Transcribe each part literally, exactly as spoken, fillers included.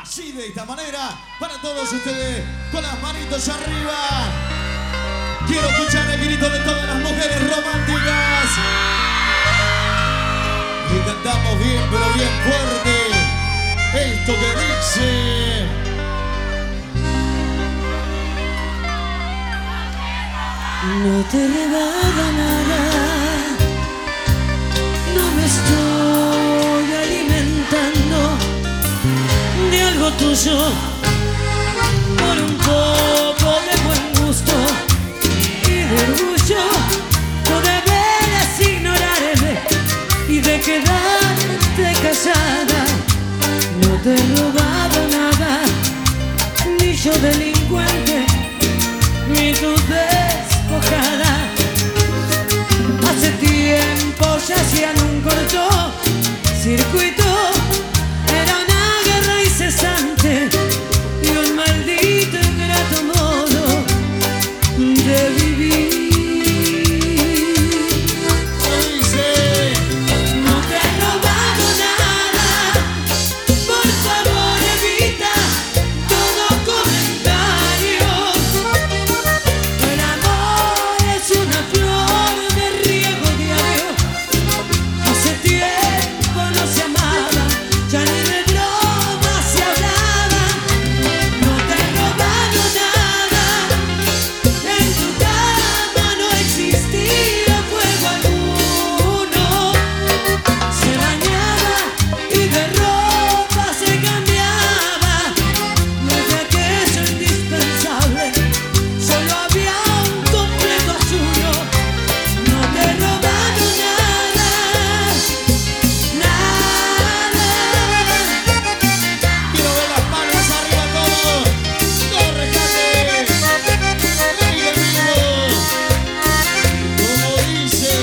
Así de esta manera, para todos ustedes, con las manitos arriba. Quiero escuchar el grito de todas las mujeres románticas. Y cantamos bien, pero bien fuerte. Esto que dice: no te he robado nada, no me estoy alimentando de algo tuyo por un poco de buen gusto y de orgullo. No deberes ignorarme y de quedarte callada. No te he robado nada, ni yo delincuente, ni tú despojada. Hace tiempo ya hacían un corto circuito. Era una guerra incesante y un maldito ingrato modo de vivir. dice: No te he robado nada, por favor evita todo comentario. El amor es una flor de riego diario. Hace tiempo no se amaba, ya ni de broma se hablaba. No te he robado nada, en tu cama no existía fuego alguno. Se bañaba y de ropa se cambiaba. No es de aquello indispensable, solo había un completo ayuno. No te he robado nada, nada. quiero ver las manos arriba todos. ¡Corre, Jate! ¡Aire vivo! Como dice: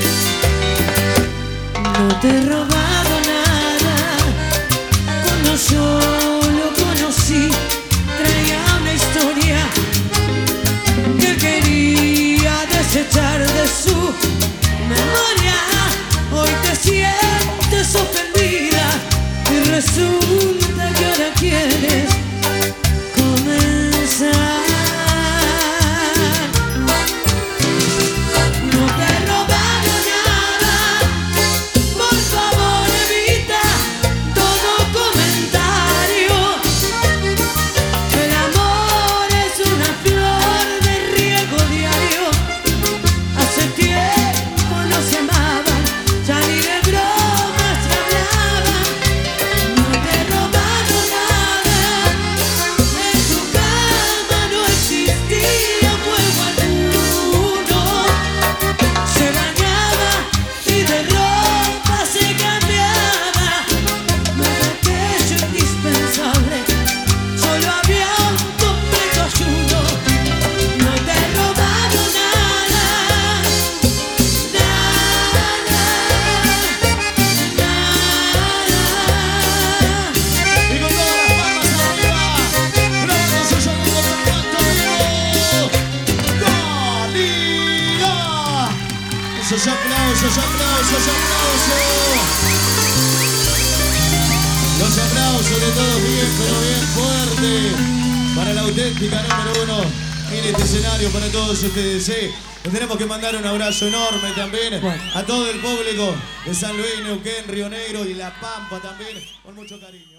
No te he robado nada. Cuando yo lo conocí, traía una historia que quería desechar de su memoria. Hoy te sientes ofendida y resulta que ahora quieres comenzar. No te he robado nada, por favor evita todo comentario. El amor es una flor de riego diario. Hace tiempo no se amaban, ya ni de bromas se hablaban. No te he robado nada, en tu cama no existía fuego alguno. Se bañaba y de ropa se cambiaba. No era aquello indispensable, solo había un completo ayuno. No te he robado nada, nada, nada. Y con todas las palmas arriba, grabando su sonido perfecto vivo. ¡Calidad! Esos aplausos, aplausos, aplausos. Los aplausos de todos bien, pero bien fuerte. Para la auténtica número uno en este escenario, para todos ustedes. ¿Sí? Les tenemos que mandar un abrazo enorme también Bueno. a todo el público de San Luis, Neuquén, Río Negro y La Pampa también, con mucho cariño.